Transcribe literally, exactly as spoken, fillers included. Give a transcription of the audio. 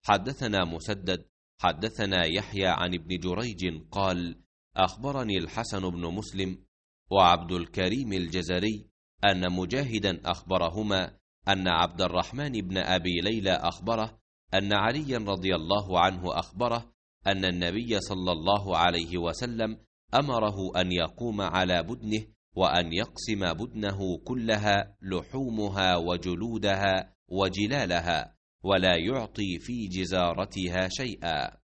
حدثنا مسدد حدثنا يحيى عن ابن جريج قال أخبرني الحسن بن مسلم وعبد الكريم الجزري أن مجاهدا أخبرهما أن عبد الرحمن بن أبي ليلى أخبره أن عليا رضي الله عنه أخبره أن النبي صلى الله عليه وسلم أمره أن يقوم على بدنه وأن يقسم بدنه كلها لحومها وجلودها وجلالها ولا يعطي في جزارتها شيئا.